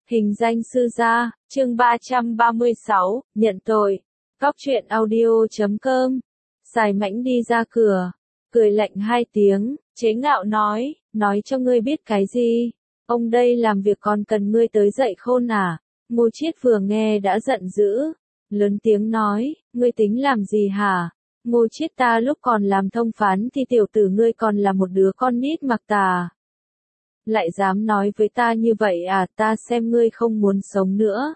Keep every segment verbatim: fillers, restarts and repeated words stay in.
Hình danh sư gia, chương ba trăm ba mươi sáu, nhận tội. Cóc truyện audio chấm com. Sài Mãnh đi ra cửa, cười lạnh hai tiếng, chế ngạo nói, nói cho ngươi biết cái gì? Ông đây làm việc còn cần ngươi tới dạy khôn à? Ngô Chiết vừa nghe đã giận dữ, lớn tiếng nói, ngươi tính làm gì hả? Ngô Chiết, ta lúc còn làm thông phán thì tiểu tử ngươi còn là một đứa con nít mặc tà. Lại dám nói với ta như vậy à, ta xem ngươi không muốn sống nữa.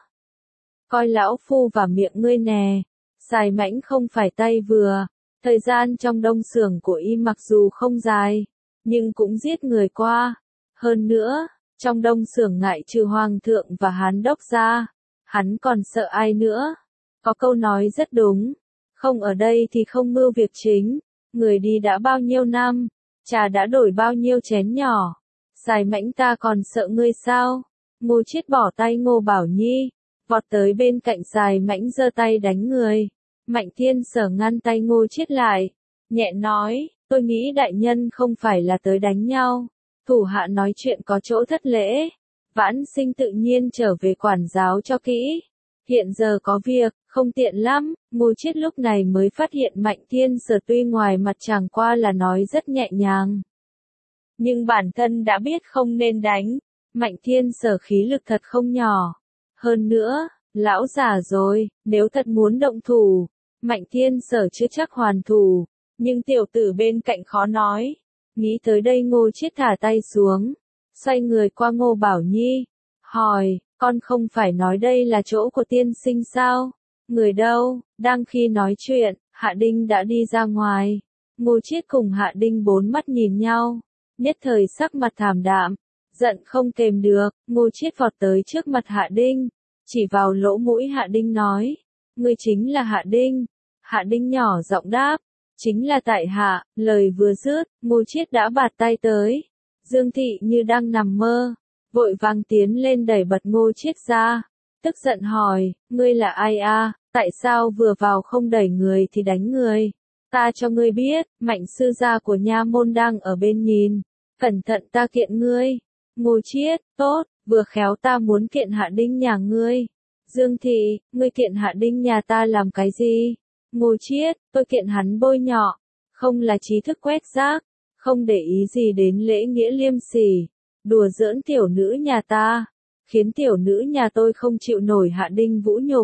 Coi lão phu vào miệng ngươi nè. Sài Mãnh không phải tay vừa, thời gian trong đông xưởng của y mặc dù không dài, nhưng cũng giết người qua. Hơn nữa, trong đông xưởng ngại trừ hoàng thượng và hán đốc ra, hắn còn sợ ai nữa. Có câu nói rất đúng, không ở đây thì không mưu việc chính, người đi đã bao nhiêu năm, trà đã đổi bao nhiêu chén nhỏ. Sài Mãnh, ta còn sợ ngươi sao? Ngô Chiết bỏ tay Ngô Bảo Nhi, vọt tới bên cạnh Sài Mãnh giơ tay đánh người. Mạnh Thiên Sở ngăn tay Ngô Chiết lại, nhẹ nói, tôi nghĩ đại nhân không phải là tới đánh nhau. Thủ hạ nói chuyện có chỗ thất lễ. Vãn Sinh tự nhiên trở về quản giáo cho kỹ. Hiện giờ có việc, không tiện lắm. Ngô Chiết lúc này mới phát hiện Mạnh Thiên Sở tuy ngoài mặt chẳng qua là nói rất nhẹ nhàng, nhưng bản thân đã biết không nên đánh. Mạnh Thiên Sở khí lực thật không nhỏ. Hơn nữa, lão già rồi, nếu thật muốn động thủ, Mạnh Thiên Sở chưa chắc hoàn thủ. Nhưng tiểu tử bên cạnh khó nói. Nghĩ tới đây Ngô Chiết thả tay xuống, xoay người qua Ngô Bảo Nhi, hỏi, con không phải nói đây là chỗ của tiên sinh sao? Người đâu? Đang khi nói chuyện, Hạ Đinh đã đi ra ngoài. Ngô Chiết cùng Hạ Đinh bốn mắt nhìn nhau, nhất thời sắc mặt thảm đạm, giận không kềm được. Ngô Chiết vọt tới trước mặt Hạ Đinh, chỉ vào lỗ mũi Hạ Đinh nói, ngươi chính là Hạ Đinh. Hạ Đinh nhỏ giọng đáp, chính là tại hạ. Lời vừa dứt, Ngô Chiết đã bạt tay tới. Dương Thị như đang nằm mơ, vội vàng tiến lên đẩy bật Ngô Chiết ra, tức giận hỏi, ngươi là ai a? Tại sao vừa vào không đẩy người thì đánh người? Ta cho ngươi biết, Mạnh sư gia của nha môn đang ở bên nhìn, cẩn thận ta kiện ngươi. Ngô Chiết, tốt, vừa khéo ta muốn kiện Hạ Đinh nhà ngươi. Dương Thị, ngươi kiện Hạ Đinh nhà ta làm cái gì? Ngô Chiết, tôi kiện hắn bôi nhọ, không là trí thức quét rác, không để ý gì đến lễ nghĩa liêm sỉ, đùa giỡn tiểu nữ nhà ta, khiến tiểu nữ nhà tôi không chịu nổi Hạ Đinh vũ nhục,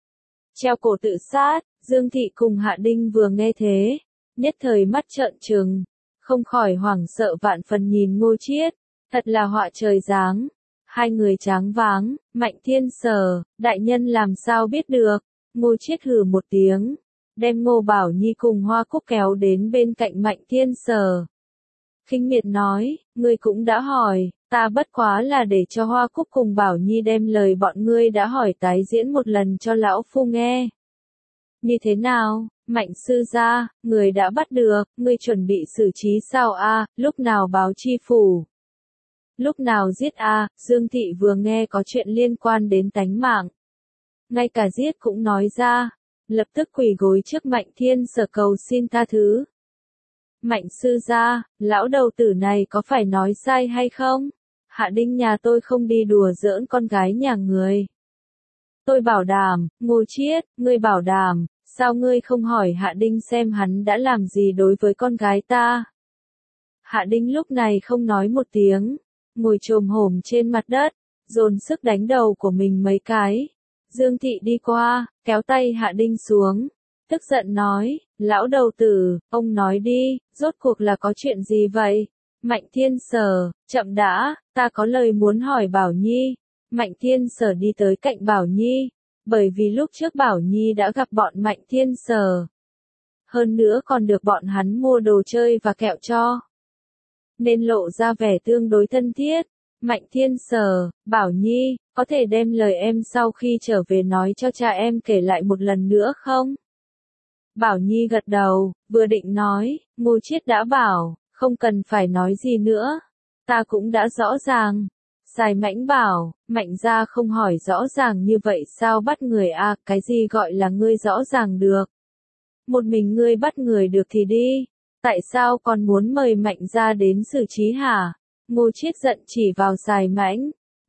treo cổ tự sát. Dương Thị cùng Hạ Đinh vừa nghe thế, nhất thời mắt trợn trừng, không khỏi hoảng sợ vạn phần nhìn Ngô Chiết, thật là họa trời giáng. Hai người tráng váng. Mạnh Thiên Sở, đại nhân làm sao biết được? Ngô Chiết hừ một tiếng, đem Ngô Bảo Nhi cùng Hoa Cúc kéo đến bên cạnh Mạnh Thiên Sở. Khinh miệt nói, ngươi cũng đã hỏi, ta bất quá là để cho Hoa Cúc cùng Bảo Nhi đem lời bọn ngươi đã hỏi tái diễn một lần cho lão phu nghe. Như thế nào, Mạnh sư gia, người đã bắt được, ngươi chuẩn bị xử trí sao a? Lúc nào báo chi phủ? Lúc nào giết a? Dương Thị vừa nghe có chuyện liên quan đến tánh mạng, ngay cả giết cũng nói ra, lập tức quỳ gối trước Mạnh Thiên Sở cầu xin tha thứ. Mạnh sư gia, lão đầu tử này có phải nói sai hay không? Hạ Đinh nhà tôi không đi đùa giỡn con gái nhà người. Tôi bảo đảm. Ngô Chiết, ngươi bảo đảm, sao ngươi không hỏi Hạ Đinh xem hắn đã làm gì đối với con gái ta? Hạ Đinh lúc này không nói một tiếng, ngồi chồm hổm trên mặt đất, dồn sức đánh đầu của mình mấy cái. Dương Thị đi qua, kéo tay Hạ Đinh xuống, tức giận nói, lão đầu tử, ông nói đi, rốt cuộc là có chuyện gì vậy? Mạnh Thiên Sở, chậm đã, ta có lời muốn hỏi Bảo Nhi. Mạnh Thiên Sở đi tới cạnh Bảo Nhi, bởi vì lúc trước Bảo Nhi đã gặp bọn Mạnh Thiên Sở. Hơn nữa còn được bọn hắn mua đồ chơi và kẹo cho, nên lộ ra vẻ tương đối thân thiết. Mạnh Thiên Sở, Bảo Nhi, có thể đem lời em sau khi trở về nói cho cha em kể lại một lần nữa không? Bảo Nhi gật đầu, vừa định nói, Ngô Chiết đã bảo, không cần phải nói gì nữa. Ta cũng đã rõ ràng. Sài Mãnh bảo, Mạnh gia không hỏi rõ ràng như vậy sao bắt người a? Cái gì gọi là ngươi rõ ràng được? Một mình ngươi bắt người được thì đi. Tại sao còn muốn mời Mạnh gia đến xử trí hả? Ngô Chiết giận chỉ vào Sài Mãnh,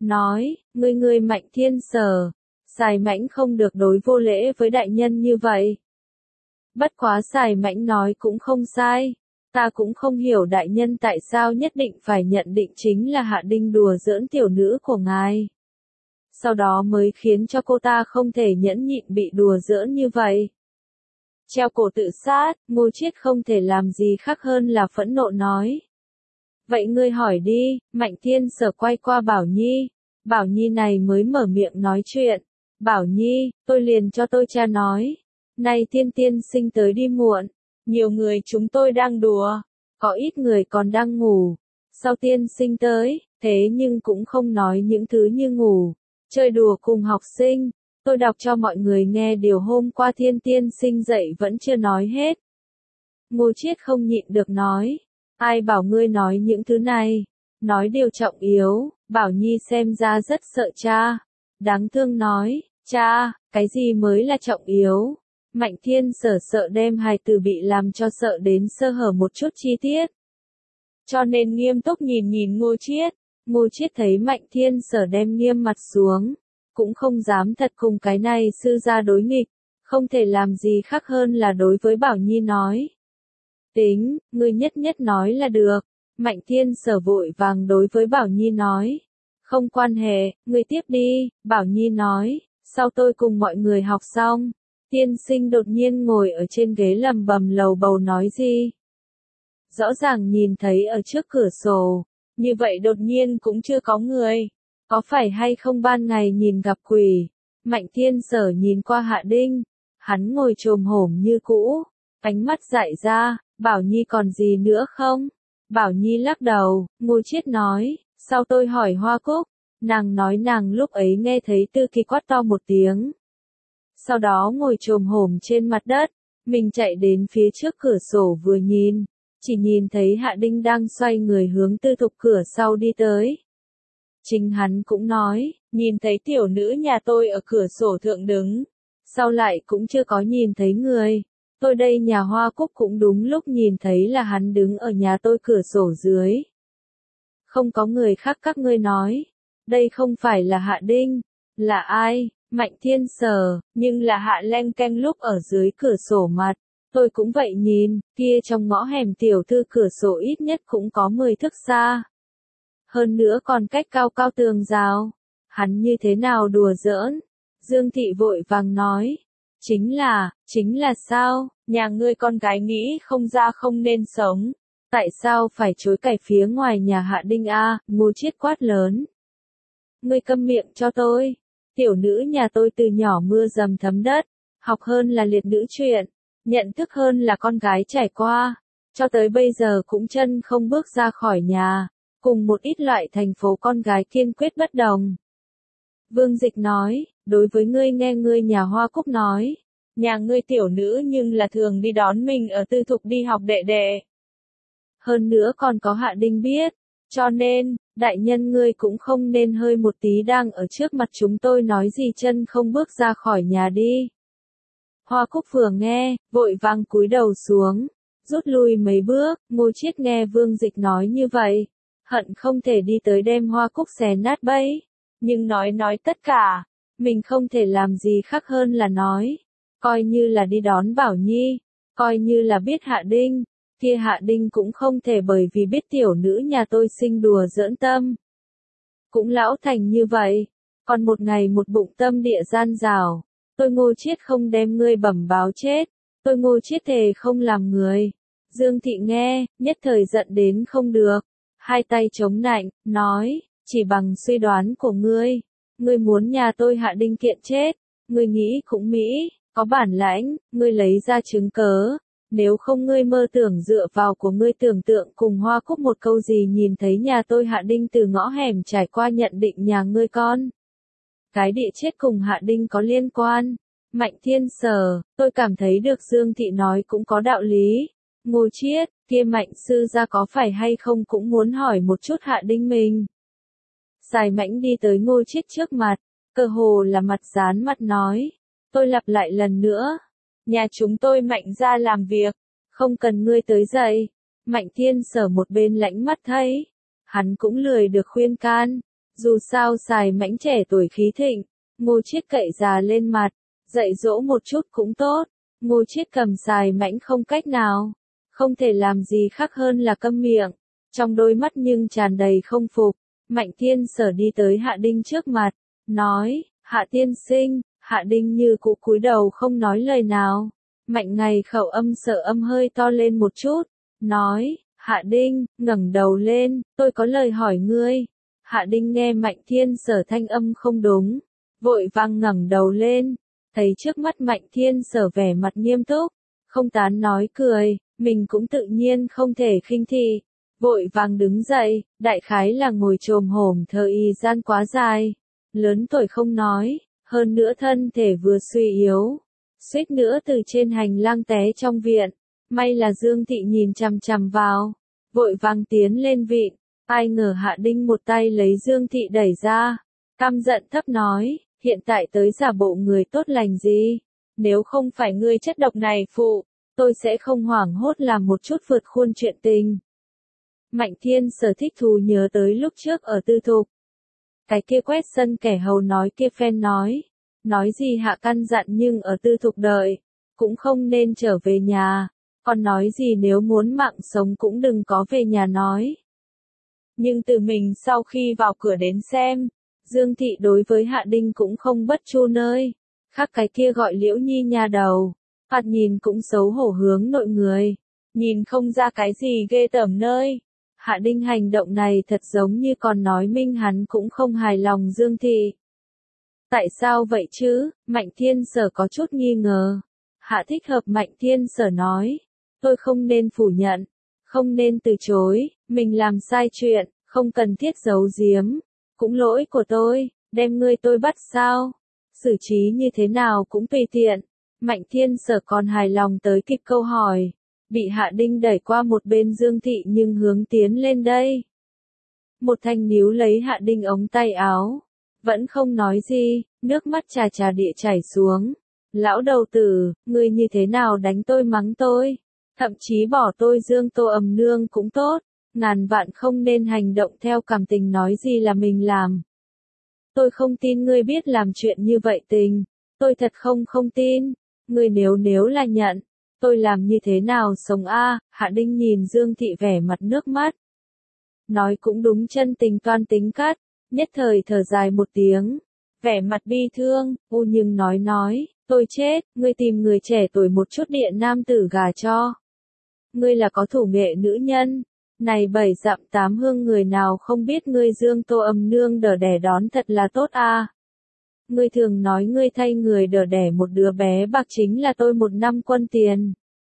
nói, ngươi ngươi Mạnh Thiên Sở, Sài Mãnh không được đối vô lễ với đại nhân như vậy. Bất quá Sài Mãnh nói cũng không sai, ta cũng không hiểu đại nhân tại sao nhất định phải nhận định chính là Hạ Đinh đùa giỡn tiểu nữ của ngài. Sau đó mới khiến cho cô ta không thể nhẫn nhịn bị đùa giỡn như vậy. Treo cổ tự sát, Ngô Chiết không thể làm gì khác hơn là phẫn nộ nói. Vậy ngươi hỏi đi, Mạnh Thiên Sở quay qua Bảo Nhi. Bảo Nhi này mới mở miệng nói chuyện. Bảo Nhi, tôi liền cho tôi cha nói. Này Thiên tiên sinh tới đi muộn. Nhiều người chúng tôi đang đùa. Có ít người còn đang ngủ. Sau tiên sinh tới, thế nhưng cũng không nói những thứ như ngủ, chơi đùa cùng học sinh. Tôi đọc cho mọi người nghe điều hôm qua Thiên tiên sinh dạy vẫn chưa nói hết. Ngô Chiết không nhịn được nói. Ai bảo ngươi nói những thứ này? Nói điều trọng yếu. Bảo Nhi xem ra rất sợ cha. Đáng thương nói, cha, cái gì mới là trọng yếu? Mạnh Thiên Sở sợ đem hài tử bị làm cho sợ đến sơ hở một chút chi tiết. Cho nên nghiêm túc nhìn nhìn Ngô Chiết. Ngô Chiết thấy Mạnh Thiên Sở đem nghiêm mặt xuống, cũng không dám thật cùng cái này sư gia đối nghịch, không thể làm gì khác hơn là đối với Bảo Nhi nói. Tính, ngươi nhất nhất nói là được. Mạnh Thiên Sở vội vàng đối với Bảo Nhi nói. Không quan hệ, ngươi tiếp đi. Bảo Nhi nói, sau tôi cùng mọi người học xong. Tiên sinh đột nhiên ngồi ở trên ghế lầm bầm lầu bầu nói gì. Rõ ràng nhìn thấy ở trước cửa sổ, như vậy đột nhiên cũng chưa có người. Có phải hay không ban ngày nhìn gặp quỷ? Mạnh Thiên Sở nhìn qua Hạ Đinh, hắn ngồi chồm hổm như cũ, ánh mắt dại ra. Bảo Nhi còn gì nữa không? Bảo Nhi lắc đầu. Ngô Chiết nói, sau tôi hỏi Hoa Cúc, nàng nói nàng lúc ấy nghe thấy Tư Kỳ quát to một tiếng. Sau đó ngồi chồm hổm trên mặt đất, mình chạy đến phía trước cửa sổ vừa nhìn, chỉ nhìn thấy Hạ Đinh đang xoay người hướng Tư Thục cửa sau đi tới. Chính hắn cũng nói, nhìn thấy tiểu nữ nhà tôi ở cửa sổ thượng đứng, sau lại cũng chưa có nhìn thấy người. Tôi đây nhà Hoa Cúc cũng đúng lúc nhìn thấy là hắn đứng ở nhà tôi cửa sổ dưới. Không có người khác các ngươi nói. Đây không phải là Hạ Đinh. Là ai? Mạnh Thiên Sở, nhưng là Hạ Leng Keng lúc ở dưới cửa sổ mặt. Tôi cũng vậy nhìn, kia trong ngõ hẻm tiểu thư cửa sổ ít nhất cũng có mười thước xa. Hơn nữa còn cách cao cao tường rào. Hắn như thế nào đùa giỡn? Dương Thị vội vàng nói. Chính là, chính là sao, nhà ngươi con gái nghĩ không ra không nên sống. Tại sao phải chối cải phía ngoài nhà Hạ Đinh a? Ngô Chiết quát lớn. Ngươi câm miệng cho tôi. Tiểu nữ nhà tôi từ nhỏ mưa dầm thấm đất, học hơn là liệt nữ chuyện, nhận thức hơn là con gái trải qua, cho tới bây giờ cũng chân không bước ra khỏi nhà, cùng một ít loại thành phố con gái kiên quyết bất đồng. Vương Dịch nói, đối với ngươi nghe ngươi nhà Hoa Cúc nói, nhà ngươi tiểu nữ nhưng là thường đi đón mình ở Tư Thục đi học đệ đệ. Hơn nữa còn có Hạ Đinh biết, cho nên, đại nhân ngươi cũng không nên hơi một tí đang ở trước mặt chúng tôi nói gì chân không bước ra khỏi nhà đi. Hoa Cúc vừa nghe, vội vàng cúi đầu xuống, rút lui mấy bước. Ngô Chiết nghe Vương Dịch nói như vậy, hận không thể đi tới đem Hoa Cúc xé nát bấy, nhưng nói nói tất cả, mình không thể làm gì khác hơn là nói, coi như là đi đón Bảo Nhi, coi như là biết Hạ Đinh, kia Hạ Đinh cũng không thể bởi vì biết tiểu nữ nhà tôi sinh đùa giỡn tâm. Cũng lão thành như vậy, còn một ngày một bụng tâm địa gian rào, tôi Ngô Chiết không đem ngươi bẩm báo chết, tôi Ngô Chiết thề không làm người. Dương Thị nghe, nhất thời giận đến không được, hai tay chống nạnh, nói, chỉ bằng suy đoán của ngươi, ngươi muốn nhà tôi Hạ Đinh kiện chết, ngươi nghĩ cũng mỹ, có bản lãnh, ngươi lấy ra chứng cớ. Nếu không ngươi mơ tưởng dựa vào của ngươi tưởng tượng cùng Hoa Cúc một câu gì nhìn thấy nhà tôi Hạ Đinh từ ngõ hẻm trải qua nhận định nhà ngươi con. Cái địa chết cùng Hạ Đinh có liên quan. Mạnh Thiên Sở, tôi cảm thấy được Dương Thị nói cũng có đạo lý. Ngô Chiết, kia Mạnh sư gia có phải hay không cũng muốn hỏi một chút Hạ Đinh mình. Sài Mãnh đi tới Ngô Chiết trước mặt, cơ hồ là mặt dán mặt nói. Tôi lặp lại lần nữa. Nhà chúng tôi Mạnh ra làm việc, không cần ngươi tới dậy. Mạnh Thiên Sở một bên lãnh mắt thấy, hắn cũng lười được khuyên can, Dù sao xài mãnh trẻ tuổi khí thịnh, Ngô Chiết cậy già lên mặt, dạy dỗ một chút cũng tốt. Ngô Chiết cầm xài mãnh không cách nào, không thể làm gì khác hơn là câm miệng, trong đôi mắt nhưng tràn đầy không phục. Mạnh Thiên Sở đi tới Hạ Đinh trước mặt, nói, Hạ tiên sinh. Hạ Đinh như cũ cúi đầu không nói lời nào. Mạnh Ngày khẩu âm sợ âm hơi to lên một chút, nói, Hạ Đinh, ngẩng đầu lên, tôi có lời hỏi ngươi. Hạ Đinh nghe Mạnh Thiên Sở thanh âm không đúng, vội vàng ngẩng đầu lên, thấy trước mắt Mạnh Thiên Sở vẻ mặt nghiêm túc, không tán nói cười, mình cũng tự nhiên không thể khinh thị, vội vàng đứng dậy, đại khái là ngồi chồm hổm thời gian quá dài, lớn tuổi không nói, hơn nữa thân thể vừa suy yếu, suýt nữa từ trên hành lang té trong viện, may là Dương Thị nhìn chằm chằm vào, vội vàng tiến lên vịn, ai ngờ Hạ Đinh một tay lấy Dương Thị đẩy ra, căm giận thấp nói, hiện tại tới giả bộ người tốt lành gì, nếu không phải ngươi chất độc này phụ, tôi sẽ không hoảng hốt làm một chút vượt khuôn chuyện tình. Mạnh Thiên Sở thích thú nhớ tới lúc trước ở Tư Thục. Cái kia quét sân kẻ hầu nói kia phen nói, nói gì Hạ căn dặn nhưng ở Tư Thục đợi, cũng không nên trở về nhà, còn nói gì nếu muốn mạng sống cũng đừng có về nhà nói. Nhưng từ mình sau khi vào cửa đến xem, Dương Thị đối với Hạ Đinh cũng không bất chu nơi, khác cái kia gọi Liễu Nhi nhà đầu, thoạt nhìn cũng xấu hổ hướng nội người, nhìn không ra cái gì ghê tởm nơi. Hạ Đinh hành động này thật giống như còn nói minh hắn cũng không hài lòng Dương Thị. Tại sao vậy chứ? Mạnh Thiên Sở có chút nghi ngờ. Hạ thích hợp Mạnh Thiên Sở nói, tôi không nên phủ nhận, không nên từ chối, mình làm sai chuyện, không cần thiết giấu giếm, cũng lỗi của tôi, đem ngươi tôi bắt sao? Xử trí như thế nào cũng tùy tiện. Mạnh Thiên Sở còn hài lòng tới kịp câu hỏi, bị Hạ Đinh đẩy qua một bên Dương Thị nhưng hướng tiến lên đây. Một thanh níu lấy Hạ Đinh ống tay áo, vẫn không nói gì, nước mắt trà trà địa chảy xuống. Lão đầu tử, ngươi như thế nào đánh tôi mắng tôi, thậm chí bỏ tôi Dương Tô ầm nương cũng tốt, ngàn vạn không nên hành động theo cảm tình nói gì là mình làm. Tôi không tin ngươi biết làm chuyện như vậy tình, tôi thật không không tin, ngươi nếu nếu là nhận, tôi làm như thế nào sống a? Hạ Đinh nhìn Dương Thị vẻ mặt nước mắt. Nói cũng đúng, chân tình toan tính cắt, nhất thời thở dài một tiếng, vẻ mặt bi thương, u nhưng nói nói, tôi chết, ngươi tìm người trẻ tuổi một chút điện nam tử gà cho. Ngươi là có thủ nghệ nữ nhân, này bảy dặm tám hương người nào không biết ngươi Dương Tô ầm nương đỡ đẻ đón thật là tốt a. Ngươi thường nói ngươi thay người đỡ đẻ một đứa bé bạc chính là tôi một năm quân tiền.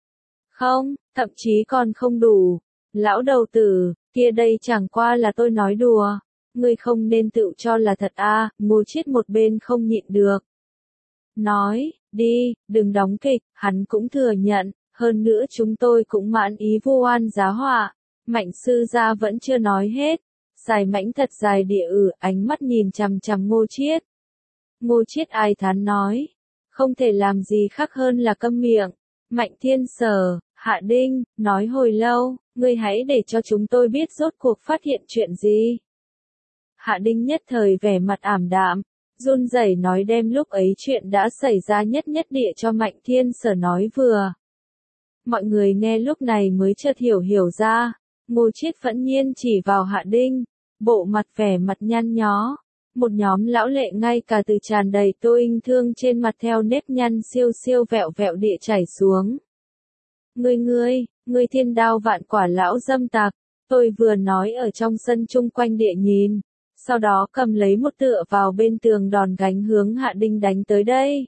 Không, thậm chí còn không đủ. Lão đầu tử, kia đây chẳng qua là tôi nói đùa. Ngươi không nên tự cho là thật a. À, Ngô Chiết một bên không nhịn được. Nói, đi, đừng đóng kịch, hắn cũng thừa nhận, hơn nữa chúng tôi cũng mãn ý vu oan giá họa. Mạnh sư gia vẫn chưa nói hết. Xài mãnh thật dài địa ử, ánh mắt nhìn chằm chằm Ngô Chiết. Ngô Chiết ai thán nói, không thể làm gì khác hơn là câm miệng. Mạnh Thiên Sở, Hạ Đinh, nói hồi lâu, ngươi hãy để cho chúng tôi biết rốt cuộc phát hiện chuyện gì. Hạ Đinh nhất thời vẻ mặt ảm đạm, run rẩy nói đem lúc ấy chuyện đã xảy ra nhất nhất địa cho Mạnh Thiên Sở nói vừa. Mọi người nghe lúc này mới chợt hiểu hiểu ra, Ngô Chiết phẫn nhiên chỉ vào Hạ Đinh, bộ mặt vẻ mặt nhăn nhó. Một nhóm lão lệ ngay cả từ tràn đầy tô inh thương trên mặt theo nếp nhăn siêu siêu vẹo vẹo địa chảy xuống. Ngươi ngươi, ngươi thiên đao vạn quả lão dâm tặc, tôi vừa nói ở trong sân chung quanh địa nhìn, sau đó cầm lấy một tựa vào bên tường đòn gánh hướng Hạ Đinh đánh tới đây.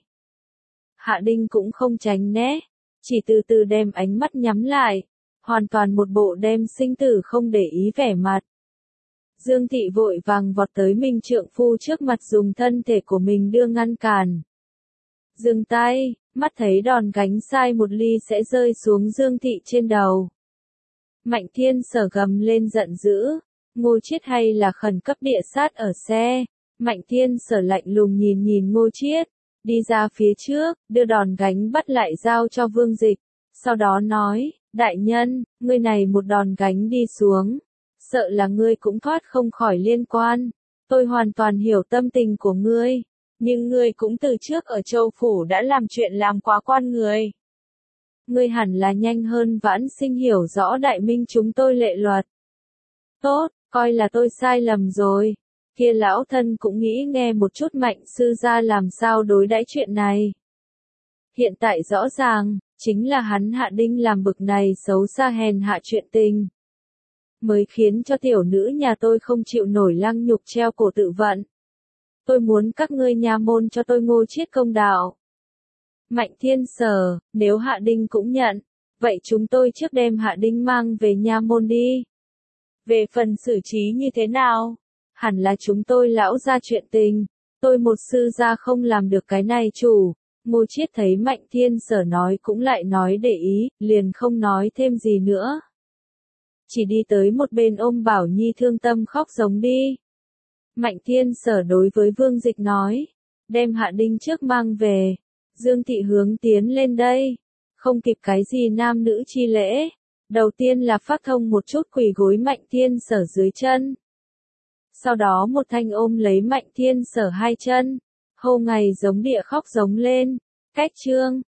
Hạ Đinh cũng không tránh né, chỉ từ từ đem ánh mắt nhắm lại, hoàn toàn một bộ đem sinh tử không để ý vẻ mặt. Dương Thị vội vàng vọt tới mình trượng phu trước mặt dùng thân thể của mình đưa ngăn cản. Dừng tay, mắt thấy đòn gánh sai một ly sẽ rơi xuống Dương Thị trên đầu. Mạnh Thiên Sở gầm lên giận dữ, Ngô Chiết hay là khẩn cấp địa sát ở xe. Mạnh Thiên Sở lạnh lùng nhìn nhìn Ngô Chiết, đi ra phía trước, đưa đòn gánh bắt lại giao cho Vương Dịch, sau đó nói, đại nhân, ngươi này một đòn gánh đi xuống, sợ là ngươi cũng thoát không khỏi liên quan. Tôi hoàn toàn hiểu tâm tình của ngươi. Nhưng ngươi cũng từ trước ở châu phủ đã làm chuyện làm quá quan người. Ngươi hẳn là nhanh hơn Vãn Sinh hiểu rõ đại minh chúng tôi lệ luật. Tốt, coi là tôi sai lầm rồi. Kia lão thân cũng nghĩ nghe một chút Mạnh sư gia làm sao đối đãi chuyện này. Hiện tại rõ ràng, chính là hắn Hạ Đinh làm bực này xấu xa hèn hạ chuyện tình. Mới khiến cho tiểu nữ nhà tôi không chịu nổi lăng nhục treo cổ tự vận. Tôi muốn các ngươi nha môn cho tôi Ngô Chiết công đạo. Mạnh Thiên Sở, nếu Hạ Đinh cũng nhận, vậy chúng tôi trước đem Hạ Đinh mang về nha môn đi. Về phần xử trí như thế nào? Hẳn là chúng tôi lão ra chuyện tình. Tôi một sư gia không làm được cái này chủ. Ngô Chiết thấy Mạnh Thiên Sở nói cũng lại nói để ý, liền không nói thêm gì nữa. Chỉ đi tới một bên ôm Bảo Nhi thương tâm khóc giống đi. Mạnh Thiên Sở đối với Vương Dịch nói, đem Hạ Đinh trước mang về. Dương Thị hướng tiến lên đây. Không kịp cái gì nam nữ chi lễ. Đầu tiên là phát thông một chút quỳ gối Mạnh Thiên Sở dưới chân. Sau đó một thanh ôm lấy Mạnh Thiên Sở hai chân. Hô ngày giống địa khóc giống lên. Cách trương,